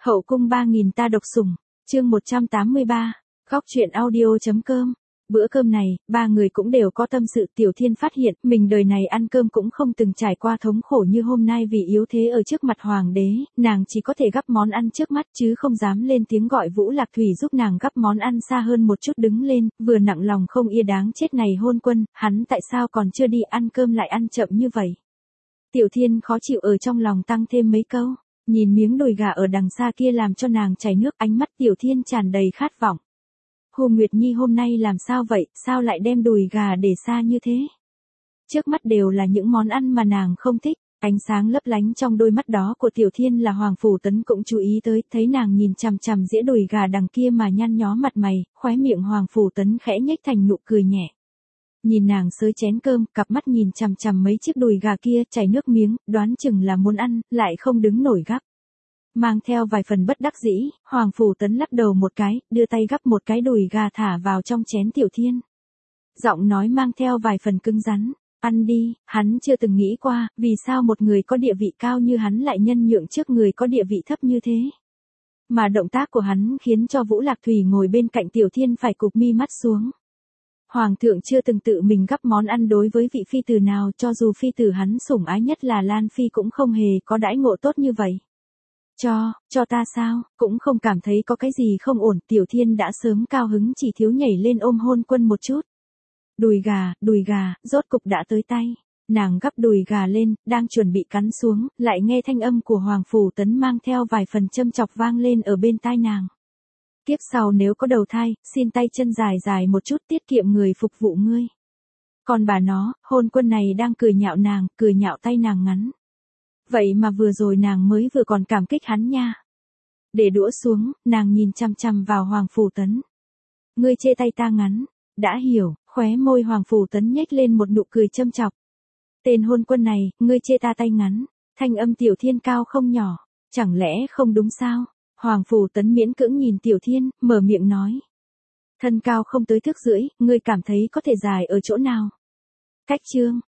Hậu cung 3000 ta độc sủng, chương 183, góc truyện audio.com. Bữa cơm này, ba người cũng đều có tâm sự. Tiểu Thiên phát hiện mình đời này ăn cơm cũng không từng trải qua thống khổ như hôm nay, vì yếu thế ở trước mặt hoàng đế, nàng chỉ có thể gắp món ăn trước mắt chứ không dám lên tiếng gọi Vũ Lạc Thủy giúp nàng gắp món ăn xa hơn một chút. Đứng lên, vừa nặng lòng không yên đáng chết này hôn quân, hắn tại sao còn chưa đi ăn cơm lại ăn chậm như vậy. Tiểu Thiên khó chịu ở trong lòng tăng thêm mấy câu, nhìn miếng đùi gà ở đằng xa kia làm cho nàng chảy nước, ánh mắt Tiểu Thiên tràn đầy khát vọng. Hồ Nguyệt Nhi hôm nay làm sao vậy, sao lại đem đùi gà để xa như thế? Trước mắt đều là những món ăn mà nàng không thích. Ánh sáng lấp lánh trong đôi mắt đó của Tiểu Thiên là Hoàng Phủ Tấn cũng chú ý tới, thấy nàng nhìn chằm chằm dĩa đùi gà đằng kia mà nhăn nhó mặt mày, khóe miệng Hoàng Phủ Tấn khẽ nhếch thành nụ cười nhẹ. Nhìn nàng xới chén cơm, cặp mắt nhìn chằm chằm mấy chiếc đùi gà kia, chảy nước miếng, đoán chừng là muốn ăn, lại không đứng nổi gắp. Mang theo vài phần bất đắc dĩ, Hoàng Phủ Tấn lắc đầu một cái, đưa tay gắp một cái đùi gà thả vào trong chén Tiểu Thiên. Giọng nói mang theo vài phần cứng rắn, ăn đi. Hắn chưa từng nghĩ qua, vì sao một người có địa vị cao như hắn lại nhân nhượng trước người có địa vị thấp như thế. Mà động tác của hắn khiến cho Vũ Lạc Thủy ngồi bên cạnh Tiểu Thiên phải cụp mi mắt xuống. Hoàng thượng chưa từng tự mình gắp món ăn đối với vị phi tử nào, cho dù phi tử hắn sủng ái nhất là Lan Phi cũng không hề có đãi ngộ tốt như vậy. Cho ta sao, cũng không cảm thấy có cái gì không ổn. Tiểu Thiên đã sớm cao hứng, chỉ thiếu nhảy lên ôm hôn quân một chút. Đùi gà, rốt cục đã tới tay. Nàng gắp đùi gà lên, đang chuẩn bị cắn xuống, lại nghe thanh âm của Hoàng Phủ Tấn mang theo vài phần châm chọc vang lên ở bên tai nàng. Kiếp sau nếu có đầu thai, xin tay chân dài dài một chút, tiết kiệm người phục vụ ngươi. Còn bà nó, hôn quân này đang cười nhạo nàng, cười nhạo tay nàng ngắn. Vậy mà vừa rồi nàng mới vừa còn cảm kích hắn nha. Để đũa xuống, nàng nhìn chằm chằm vào Hoàng Phủ Tấn. Ngươi chê tay ta ngắn, đã hiểu. Khóe môi Hoàng Phủ Tấn nhếch lên một nụ cười châm chọc. Tên hôn quân này, ngươi chê ta tay ngắn. Thanh âm Tiểu Thiên cao không nhỏ, chẳng lẽ không đúng sao? Hoàng Phủ Tấn miễn cưỡng nhìn Tiểu Thiên, mở miệng nói. Thân cao không tới thước rưỡi, ngươi cảm thấy có thể dài ở chỗ nào? Cách chương.